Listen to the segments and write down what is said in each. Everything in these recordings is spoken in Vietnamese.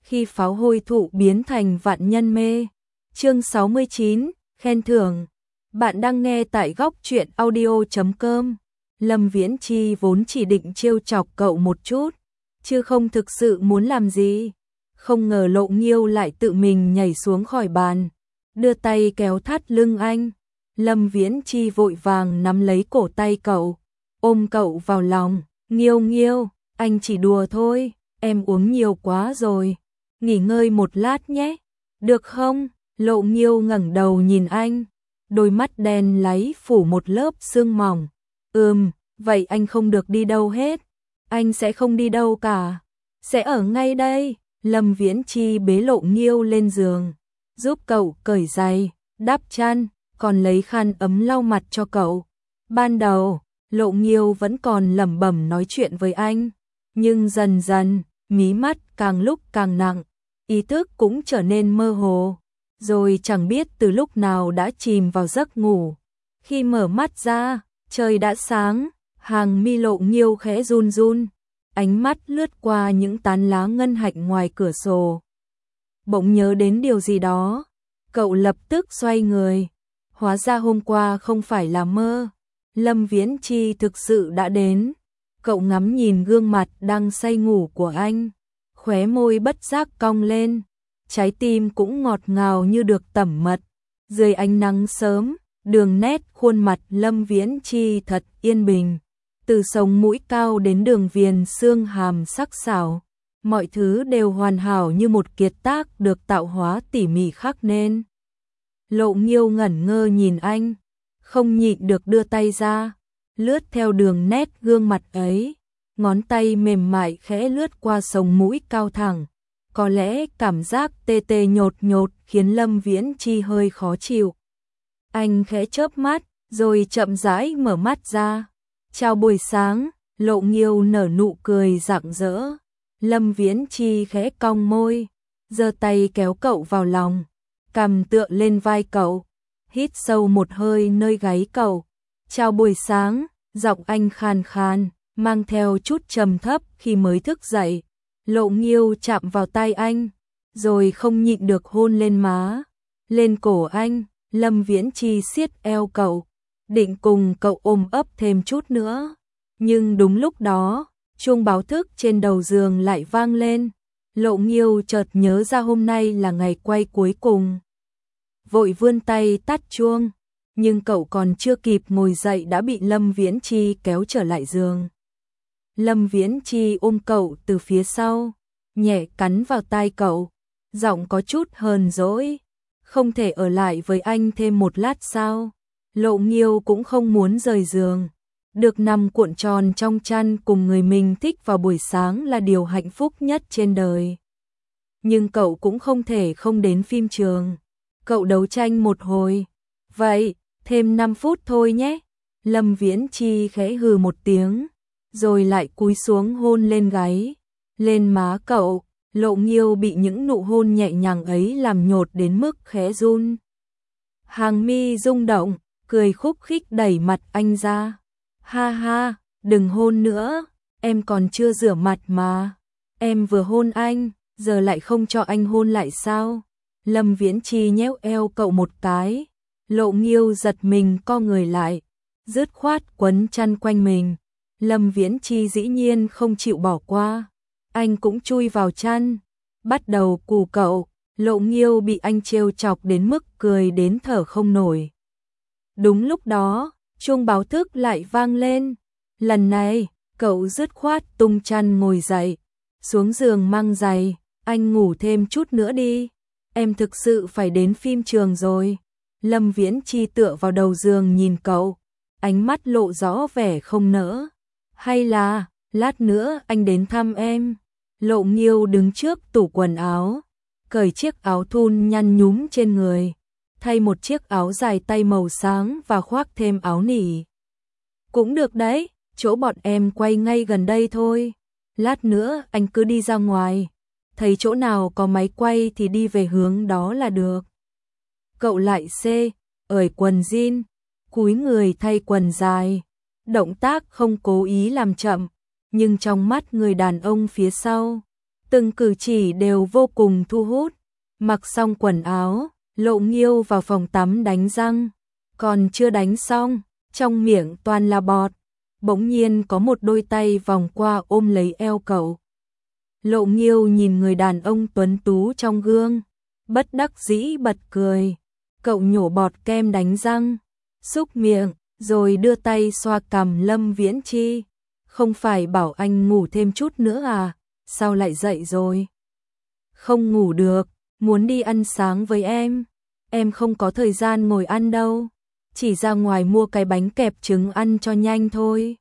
khi pháo hôi thụ biến thành vạn nhân mê. Chương 69, khen thưởng. Bạn đang nghe tại góc truyện audio.com. Lâm Viễn Chi vốn chỉ định trêu chọc cậu một chút, chứ không thực sự muốn làm gì. Không ngờ Lộ Nghiêu lại tự mình nhảy xuống khỏi bàn, đưa tay kéo thắt lưng anh. Lâm Viễn Chi vội vàng nắm lấy cổ tay cậu, ôm cậu vào lòng. Nghiêu Nghiêu, anh chỉ đùa thôi, em uống nhiều quá rồi, nghỉ ngơi một lát nhé, được không? Lộ Nghiêu ngẩng đầu nhìn anh, đôi mắt đen láy phủ một lớp sương mỏng. Vậy anh không được đi đâu hết. Anh sẽ không đi đâu cả, sẽ ở ngay đây. Lâm Viễn Chi bế Lộ Nghiêu lên giường, giúp cậu cởi giày, đắp chăn, còn lấy khăn ấm lau mặt cho cậu. Ban đầu, Lộ Nghiêu vẫn còn lẩm bẩm nói chuyện với anh, nhưng dần dần, mí mắt càng lúc càng nặng, ý thức cũng trở nên mơ hồ, rồi chẳng biết từ lúc nào đã chìm vào giấc ngủ. Khi mở mắt ra, trời đã sáng, hàng mi Lộ Nghiêu khẽ run run, ánh mắt lướt qua những tán lá ngân hạnh ngoài cửa sổ. Bỗng nhớ đến điều gì đó, cậu lập tức xoay người. Hóa ra hôm qua không phải là mơ, Lâm Viễn Chi thực sự đã đến. Cậu ngắm nhìn gương mặt đang say ngủ của anh, khóe môi bất giác cong lên, trái tim cũng ngọt ngào như được tẩm mật. Dưới ánh nắng sớm, đường nét khuôn mặt Lâm Viễn Chi thật yên bình, từ sống mũi cao đến đường viền xương hàm sắc sảo, mọi thứ đều hoàn hảo như một kiệt tác được tạo hóa tỉ mỉ khắc nên. Lộ Nghiêu ngẩn ngơ nhìn anh, không nhịn được đưa tay ra, lướt theo đường nét gương mặt ấy, ngón tay mềm mại khẽ lướt qua sống mũi cao thẳng. Có lẽ cảm giác tê tê nhột nhột khiến Lâm Viễn Chi hơi khó chịu. Anh khẽ chớp mắt, rồi chậm rãi mở mắt ra. Chào buổi sáng. Lộ Nghiêu nở nụ cười rạng rỡ. Lâm Viễn Chi khẽ cong môi, giơ tay kéo cậu vào lòng, cằm tựa lên vai cậu, hít sâu một hơi nơi gáy cậu. Chào buổi sáng, giọng anh khàn khàn, mang theo chút trầm thấp khi mới thức dậy. Lộ Nghiêu chạm vào tay anh, rồi không nhịn được hôn lên má, lên cổ anh. Lâm Viễn Chi siết eo cậu, định cùng cậu ôm ấp thêm chút nữa. Nhưng đúng lúc đó, chuông báo thức trên đầu giường lại vang lên. Lộ Nghiêu chợt nhớ ra hôm nay là ngày quay cuối cùng, vội vươn tay tắt chuông, nhưng cậu còn chưa kịp ngồi dậy đã bị Lâm Viễn Chi kéo trở lại giường. Lâm Viễn Chi ôm cậu từ phía sau, nhẹ cắn vào tai cậu, giọng có chút hờn dỗi. Không thể ở lại với anh thêm một lát sao? Lộ Nghiêu cũng không muốn rời giường, được nằm cuộn tròn trong chăn cùng người mình thích vào buổi sáng là điều hạnh phúc nhất trên đời. Nhưng cậu cũng không thể không đến phim trường. Cậu đấu tranh một hồi. Vậy, thêm 5 phút thôi nhé. Lâm Viễn Chi khẽ hừ một tiếng, rồi lại cúi xuống hôn lên gáy, lên má cậu. Lộ Nghiêu bị những nụ hôn nhẹ nhàng ấy làm nhột đến mức khẽ run. Hàng mi rung động, cười khúc khích đẩy mặt anh ra. Ha ha, đừng hôn nữa, em còn chưa rửa mặt mà. Em vừa hôn anh, giờ lại không cho anh hôn lại sao? Lâm Viễn Chi nhéo eo cậu một cái. Lộ Nghiêu giật mình co người lại, dứt khoát quấn chăn quanh mình. Lâm Viễn Chi dĩ nhiên không chịu bỏ qua. Anh cũng chui vào chăn, bắt đầu cù cậu. Lộ Nghiêu bị anh trêu chọc đến mức cười đến thở không nổi. Đúng lúc đó, chuông báo thức lại vang lên. Lần này, cậu dứt khoát tung chăn ngồi dậy, xuống giường mang giày. Anh ngủ thêm chút nữa đi, em thực sự phải đến phim trường rồi. Lâm Viễn Chi tựa vào đầu giường nhìn cậu, ánh mắt lộ rõ vẻ không nỡ. Hay là, lát nữa anh đến thăm em. Lộ Nghiêu đứng trước tủ quần áo, cởi chiếc áo thun nhăn nhúm trên người, thay một chiếc áo dài tay màu sáng và khoác thêm áo nỉ. Cũng được đấy, chỗ bọn em quay ngay gần đây thôi. Lát nữa anh cứ đi ra ngoài, thấy chỗ nào có máy quay thì đi về hướng đó là được. Cậu lại ởi quần jean, cúi người thay quần dài, động tác không cố ý làm chậm, nhưng trong mắt người đàn ông phía sau, từng cử chỉ đều vô cùng thu hút. Mặc xong quần áo, Lộ Nghiêu vào phòng tắm đánh răng, còn chưa đánh xong, trong miệng toàn là bọt. Bỗng nhiên có một đôi tay vòng qua ôm lấy eo cậu. Lộ Nghiêu nhìn người đàn ông tuấn tú trong gương, bất đắc dĩ bật cười. Cậu nhổ bọt kem đánh răng, xúc miệng, rồi đưa tay xoa cằm Lâm Viễn Chi. Không phải bảo anh ngủ thêm chút nữa à, sao lại dậy rồi? Không ngủ được, muốn đi ăn sáng với em không có thời gian ngồi ăn đâu, chỉ ra ngoài mua cái bánh kẹp trứng ăn cho nhanh thôi.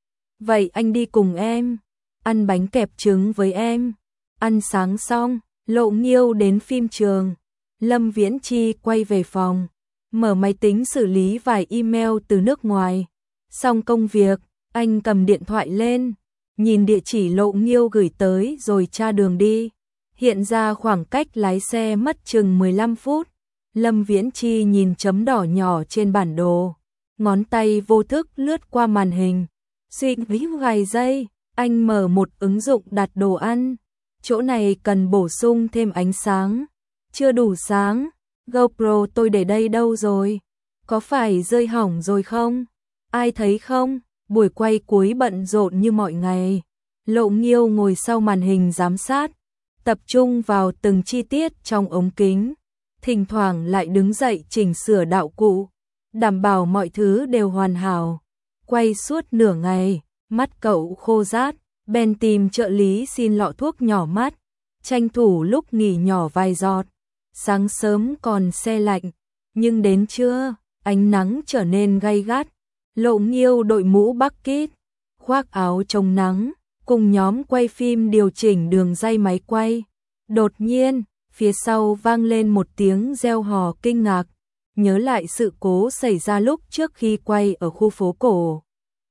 Vậy anh đi cùng em, ăn bánh kẹp trứng với em. Ăn sáng xong, Lộ Nghiêu đến phim trường, Lâm Viễn Chi quay về phòng, mở máy tính xử lý vài email từ nước ngoài. Xong công việc, anh cầm điện thoại lên, nhìn địa chỉ Lộ Nghiêu gửi tới rồi tra đường đi. Hiện ra khoảng cách lái xe mất chừng 15 phút. Lâm Viễn Chi nhìn chấm đỏ nhỏ trên bản đồ, ngón tay vô thức lướt qua màn hình. Suy nghĩ vài giây, anh mở một ứng dụng đặt đồ ăn. Chỗ này cần bổ sung thêm ánh sáng. Chưa đủ sáng. GoPro tôi để đây đâu rồi? Có phải rơi hỏng rồi không? Ai thấy không? Buổi quay cuối bận rộn như mọi ngày. Lộ Nghiêu ngồi sau màn hình giám sát, tập trung vào từng chi tiết trong ống kính. Thỉnh thoảng lại đứng dậy chỉnh sửa đạo cụ, đảm bảo mọi thứ đều hoàn hảo. Quay suốt nửa ngày, mắt cậu khô rát, bèn tìm trợ lý xin lọ thuốc nhỏ mắt, tranh thủ lúc nghỉ nhỏ vài giọt. Sáng sớm còn se lạnh, nhưng đến trưa, ánh nắng trở nên gay gắt. Lộ Nghiêu đội mũ bucket, khoác áo chống nắng, cùng nhóm quay phim điều chỉnh đường ray máy quay. Đột nhiên, phía sau vang lên một tiếng reo hò kinh ngạc, nhớ lại sự cố xảy ra lúc trước khi quay ở khu phố cổ.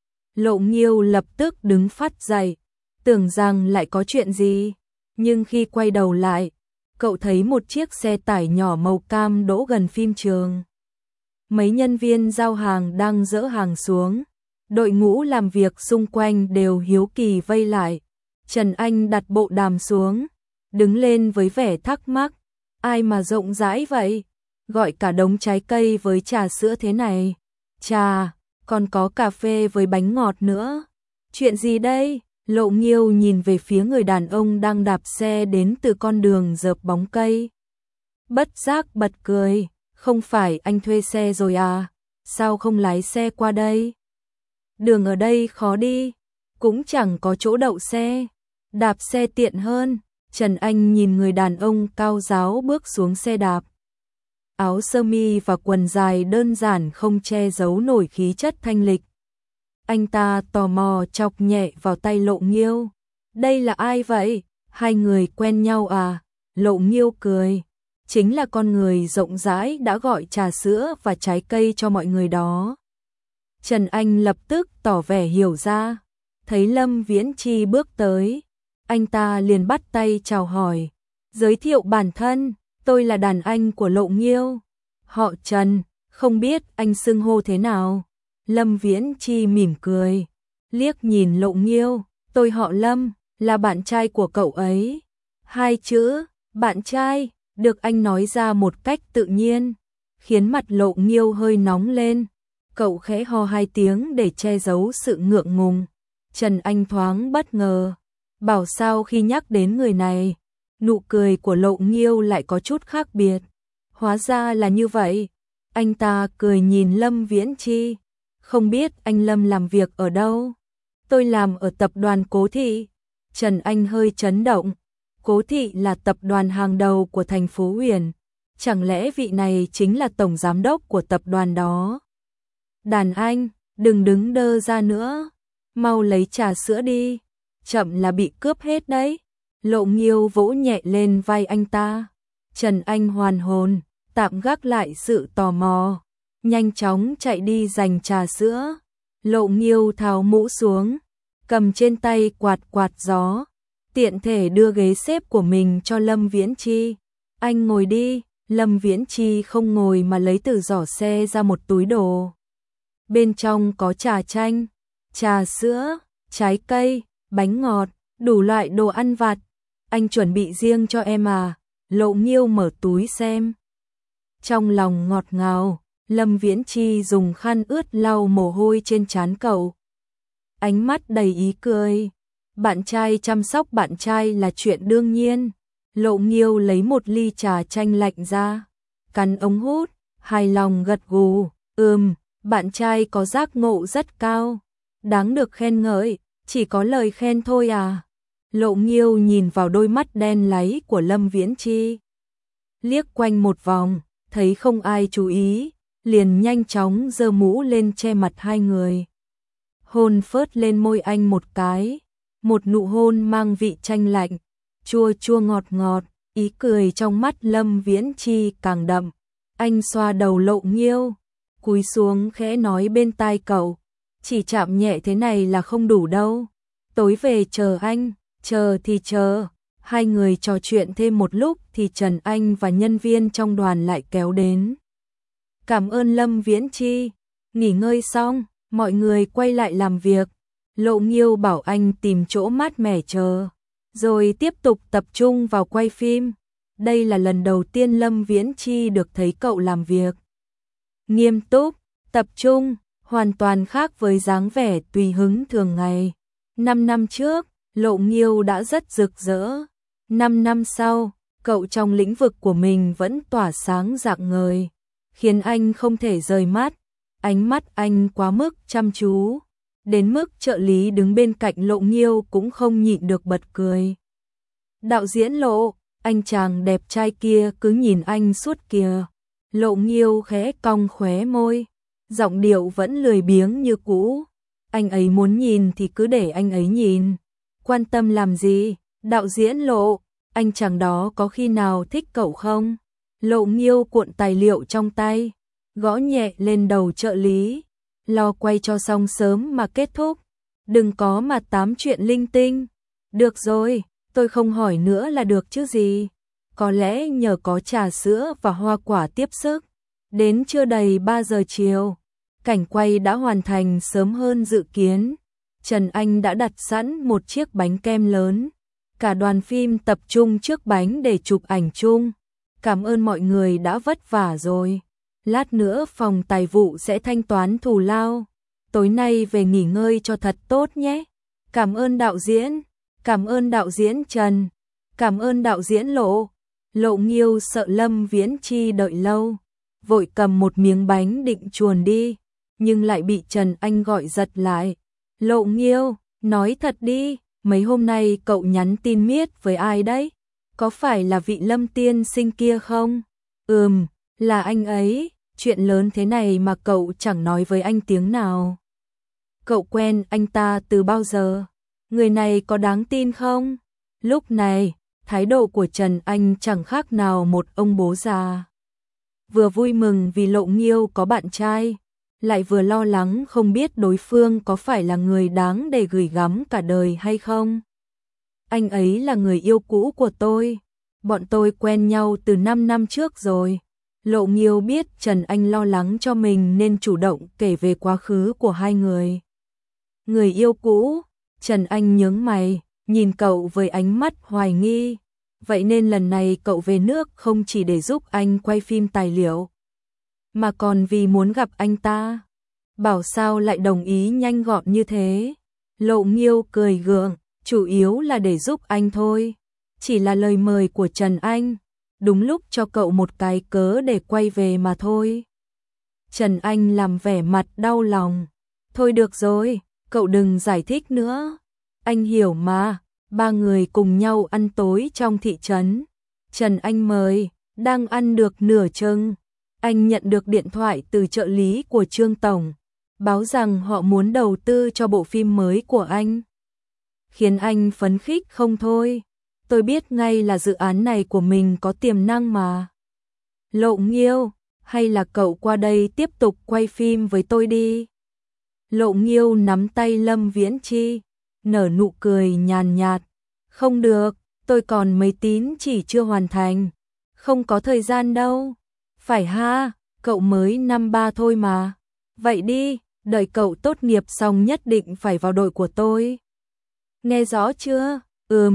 Lộ Nghiêu lập tức đứng phắt dậy, tưởng rằng lại có chuyện gì, nhưng khi quay đầu lại, cậu thấy một chiếc xe tải nhỏ màu cam đỗ gần phim trường. Mấy nhân viên giao hàng đang dỡ hàng xuống, đội ngũ làm việc xung quanh đều hiếu kỳ vây lại. Trần Anh đặt bộ đàm xuống, đứng lên với vẻ thắc mắc, ai mà rộng rãi vậy, gọi cả đống trái cây với trà sữa thế này. Trà, còn có cà phê với bánh ngọt nữa. Chuyện gì đây? Lộ Nghiêu nhìn về phía người đàn ông đang đạp xe đến từ con đường rợp bóng cây. Bất giác bật cười, không phải anh thuê xe rồi à? Sao không lái xe qua đây? Đường ở đây khó đi, cũng chẳng có chỗ đậu xe, đạp xe tiện hơn. Trần Anh nhìn người đàn ông cao ráo bước xuống xe đạp. Áo sơ mi và quần dài đơn giản không che giấu nổi khí chất thanh lịch. Anh ta tò mò chọc nhẹ vào tay Lộ Nghiêu. Đây là ai vậy? Hai người quen nhau à? Lộ Nghiêu cười. Chính là con người rộng rãi đã gọi trà sữa và trái cây cho mọi người đó. Trần Anh lập tức tỏ vẻ hiểu ra. Thấy Lâm Viễn Chi bước tới, anh ta liền bắt tay chào hỏi. Giới thiệu bản thân, tôi là đàn anh của Lộ Nghiêu. Họ Trần, không biết anh xưng hô thế nào? Lâm Viễn Chi mỉm cười, liếc nhìn Lộ Nghiêu. Tôi họ Lâm, là bạn trai của cậu ấy. Hai chữ, bạn trai, được anh nói ra một cách tự nhiên, khiến mặt Lộ Nghiêu hơi nóng lên. Cậu khẽ ho hai tiếng để che giấu sự ngượng ngùng. Trần Anh thoáng bất ngờ, bảo sao khi nhắc đến người này, nụ cười của Lộ Nghiêu lại có chút khác biệt. Hóa ra là như vậy. Anh ta cười nhìn Lâm Viễn Chi. Không biết anh Lâm làm việc ở đâu? Tôi làm ở tập đoàn Cố Thị. Trần Anh hơi chấn động. Cố Thị là tập đoàn hàng đầu của thành phố Huyền. Chẳng lẽ vị này chính là tổng giám đốc của tập đoàn đó? Đàn anh, đừng đứng đơ ra nữa. Mau lấy trà sữa đi. Chậm là bị cướp hết đấy. Lộ Nghiêu vỗ nhẹ lên vai anh ta. Trần Anh hoàn hồn, tạm gác lại sự tò mò, nhanh chóng chạy đi giành trà sữa. Lộ Nghiêu tháo mũ xuống, cầm trên tay quạt quạt gió, tiện thể đưa ghế xếp của mình cho Lâm Viễn Chi. Anh ngồi đi. Lâm Viễn Chi không ngồi mà lấy từ giỏ xe ra một túi đồ. Bên trong có trà chanh, trà sữa, trái cây, bánh ngọt, đủ loại đồ ăn vặt. Anh chuẩn bị riêng cho em à? Lộ Nghiêu mở túi xem. Trong lòng ngọt ngào, Lâm Viễn Chi dùng khăn ướt lau mồ hôi trên trán cậu. Ánh mắt đầy ý cười. Bạn trai chăm sóc bạn trai là chuyện đương nhiên. Lộ Nghiêu lấy một ly trà chanh lạnh ra, cắn ống hút, hài lòng gật gù. Bạn trai có giác ngộ rất cao, đáng được khen ngợi, chỉ có lời khen thôi à? Lộ Nghiêu nhìn vào đôi mắt đen láy của Lâm Viễn Chi, liếc quanh một vòng, thấy không ai chú ý, liền nhanh chóng giơ mũ lên che mặt hai người. Hôn phớt lên môi anh một cái, một nụ hôn mang vị chanh lạnh, chua chua ngọt ngọt, ý cười trong mắt Lâm Viễn Chi càng đậm. Anh xoa đầu Lộ Nghiêu, cúi xuống khẽ nói bên tai cậu, chỉ chạm nhẹ thế này là không đủ đâu. Tối về chờ anh, chờ thì chờ. Hai người trò chuyện thêm một lúc thì Trần Anh và nhân viên trong đoàn lại kéo đến. Cảm ơn Lâm Viễn Chi. Nghỉ ngơi xong, mọi người quay lại làm việc. Lộ Nghiêu bảo anh tìm chỗ mát mẻ chờ, rồi tiếp tục tập trung vào quay phim. Đây là lần đầu tiên Lâm Viễn Chi được thấy cậu làm việc nghiêm túc, tập trung, hoàn toàn khác với dáng vẻ tùy hứng thường ngày. 5 năm trước, Lộ Nghiêu đã rất rực rỡ. 5 năm sau, cậu trong lĩnh vực của mình vẫn tỏa sáng rạng ngời, khiến anh không thể rời mắt. Ánh mắt anh quá mức chăm chú, đến mức trợ lý đứng bên cạnh Lộ Nghiêu cũng không nhịn được bật cười. Đạo diễn Lộ, anh chàng đẹp trai kia cứ nhìn anh suốt kìa. Lộ Nghiêu khẽ cong khóe môi, giọng điệu vẫn lười biếng như cũ. Anh ấy muốn nhìn thì cứ để anh ấy nhìn, quan tâm làm gì? Đạo diễn Lộ, anh chàng đó có khi nào thích cậu không? Lộ Nghiêu cuộn tài liệu trong tay, gõ nhẹ lên đầu trợ lý, lo quay cho xong sớm mà kết thúc, đừng có mà tám chuyện linh tinh. Được rồi, tôi không hỏi nữa là được chứ gì. Có lẽ nhờ có trà sữa và hoa quả tiếp sức, đến chưa đầy 3 giờ chiều, cảnh quay đã hoàn thành sớm hơn dự kiến. Trần Anh đã đặt sẵn một chiếc bánh kem lớn, cả đoàn phim tập trung trước bánh để chụp ảnh chung. Cảm ơn mọi người đã vất vả rồi. Lát nữa phòng tài vụ sẽ thanh toán thù lao. Tối nay về nghỉ ngơi cho thật tốt nhé. Cảm ơn đạo diễn. Cảm ơn đạo diễn Trần. Cảm ơn đạo diễn Lộ. Lộ Nghiêu sợ Lâm Viễn Chi đợi lâu, vội cầm một miếng bánh định chuồn đi, nhưng lại bị Trần Anh gọi giật lại. Lộ Nghiêu, nói thật đi, mấy hôm nay cậu nhắn tin miết với ai đấy? Có phải là vị Lâm tiên sinh kia không? Là anh ấy. Chuyện lớn thế này mà cậu chẳng nói với anh tiếng nào. Cậu quen anh ta từ bao giờ? Người này có đáng tin không? Lúc này, thái độ của Trần Anh chẳng khác nào một ông bố già. Vừa vui mừng vì Lộ Nghiêu có bạn trai, lại vừa lo lắng không biết đối phương có phải là người đáng để gửi gắm cả đời hay không. Anh ấy là người yêu cũ của tôi. Bọn tôi quen nhau từ 5 năm trước rồi. Lộ Nghiêu biết Trần Anh lo lắng cho mình nên chủ động kể về quá khứ của hai người. Người yêu cũ? Trần Anh nhướng mày, nhìn cậu với ánh mắt hoài nghi. Vậy nên lần này cậu về nước không chỉ để giúp anh quay phim tài liệu, mà còn vì muốn gặp anh ta. Bảo sao lại đồng ý nhanh gọn như thế? Lộ Nghiêu cười gượng, chủ yếu là để giúp anh thôi. Chỉ là lời mời của Trần Anh, đúng lúc cho cậu một cái cớ để quay về mà thôi. Trần Anh làm vẻ mặt đau lòng. Thôi được rồi, cậu đừng giải thích nữa. Anh hiểu mà, 3 người cùng nhau ăn tối trong thị trấn. Trần Anh mời, đang ăn được nửa chừng. Anh nhận được điện thoại từ trợ lý của Trương Tổng, báo rằng họ muốn đầu tư cho bộ phim mới của anh. Khiến anh phấn khích không thôi. Tôi biết ngay là dự án này của mình có tiềm năng mà. Lộ Nghiêu, hay là cậu qua đây tiếp tục quay phim với tôi đi. Lộ Nghiêu nắm tay Lâm Viễn Chi, nở nụ cười nhàn nhạt. Không được, tôi còn mấy tín chỉ chưa hoàn thành. Không có thời gian đâu. Phải ha, cậu mới năm 3 thôi mà. Vậy đi, đợi cậu tốt nghiệp xong nhất định phải vào đội của tôi. Nghe rõ chưa?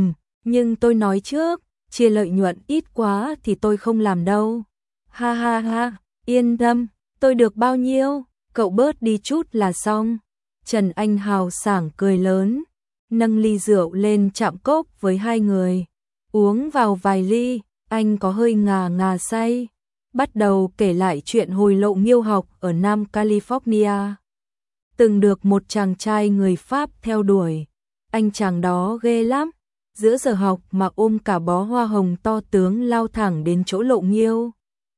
Nhưng tôi nói trước, chia lợi nhuận ít quá thì tôi không làm đâu. Ha ha ha, yên tâm, tôi được bao nhiêu, cậu bớt đi chút là xong. Trần Anh hào sảng cười lớn, nâng ly rượu lên chạm cốc với hai người. Uống vào vài ly, anh có hơi ngà ngà say. Bắt đầu kể lại chuyện hồi Lộ Nghiêu học ở Nam California. Từng được một chàng trai người Pháp theo đuổi. Anh chàng đó ghê lắm. Giữa giờ học mà ôm cả bó hoa hồng to tướng lao thẳng đến chỗ Lộ Nghiêu.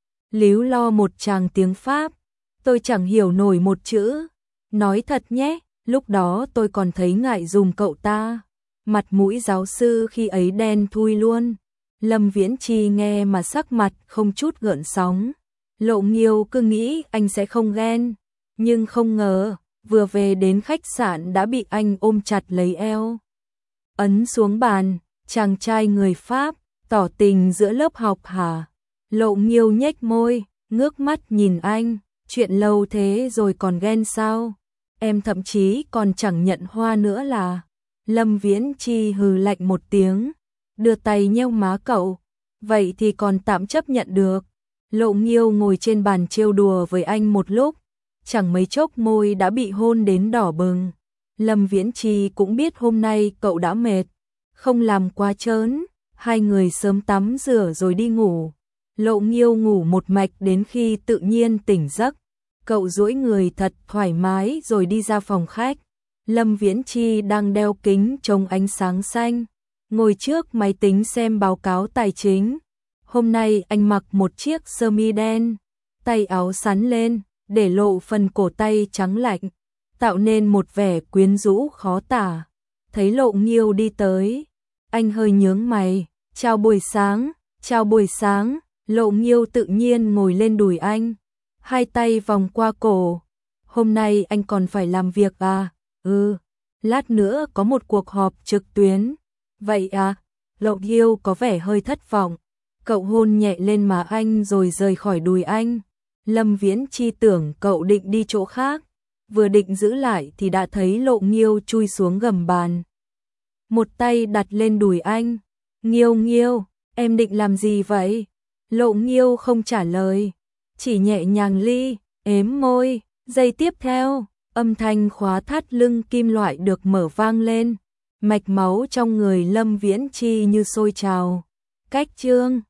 Líu lo một tràng tiếng Pháp. Tôi chẳng hiểu nổi một chữ. Nói thật nhé, lúc đó tôi còn thấy ngại dùm cậu ta. Mặt mũi giáo sư khi ấy đen thui luôn. Lâm Viễn Chi nghe mà sắc mặt không chút gợn sóng. Lộ Nghiêu cứ nghĩ anh sẽ không ghen. Nhưng không ngờ, vừa về đến khách sạn đã bị anh ôm chặt lấy eo. Ấn xuống bàn, chàng trai người Pháp, tỏ tình giữa lớp học hả? Lộ Nghiêu nhếch môi, ngước mắt nhìn anh, chuyện lâu thế rồi còn ghen sao? Em thậm chí còn chẳng nhận hoa nữa là. Lâm Viễn Chi hừ lạnh một tiếng, đưa tay nheo má cậu, vậy thì còn tạm chấp nhận được. Lộ Nghiêu ngồi trên bàn trêu đùa với anh một lúc, chẳng mấy chốc môi đã bị hôn đến đỏ bừng. Lâm Viễn Chi cũng biết hôm nay cậu đã mệt, không làm quá trớn, hai người sớm tắm rửa rồi đi ngủ. Lộ Nghiêu ngủ một mạch đến khi tự nhiên tỉnh giấc, cậu duỗi người thật thoải mái rồi đi ra phòng khách. Lâm Viễn Chi đang đeo kính chống ánh sáng xanh, ngồi trước máy tính xem báo cáo tài chính. Hôm nay anh mặc một chiếc sơ mi đen, tay áo xắn lên, để lộ phần cổ tay trắng lạnh, tạo nên một vẻ quyến rũ khó tả. Thấy Lộ Nghiêu đi tới, anh hơi nhướng mày, chào buổi sáng, chào buổi sáng. Lộ Nghiêu tự nhiên ngồi lên đùi anh, hai tay vòng qua cổ. Hôm nay anh còn phải làm việc à? Lát nữa có một cuộc họp trực tuyến. Vậy à? Lộ Nghiêu có vẻ hơi thất vọng. Cậu hôn nhẹ lên má anh rồi rời khỏi đùi anh. Lâm Viễn Chi tưởng cậu định đi chỗ khác, vừa định giữ lại thì đã thấy Lộ Nghiêu chui xuống gầm bàn. Một tay đặt lên đùi anh. Nghiêu Nghiêu, em định làm gì vậy? Lộ Nghiêu không trả lời, chỉ nhẹ nhàng ếm môi. Giây tiếp theo, âm thanh khóa thắt lưng kim loại được mở vang lên. Mạch máu trong người Lâm Viễn Chi như sôi trào. Cách chương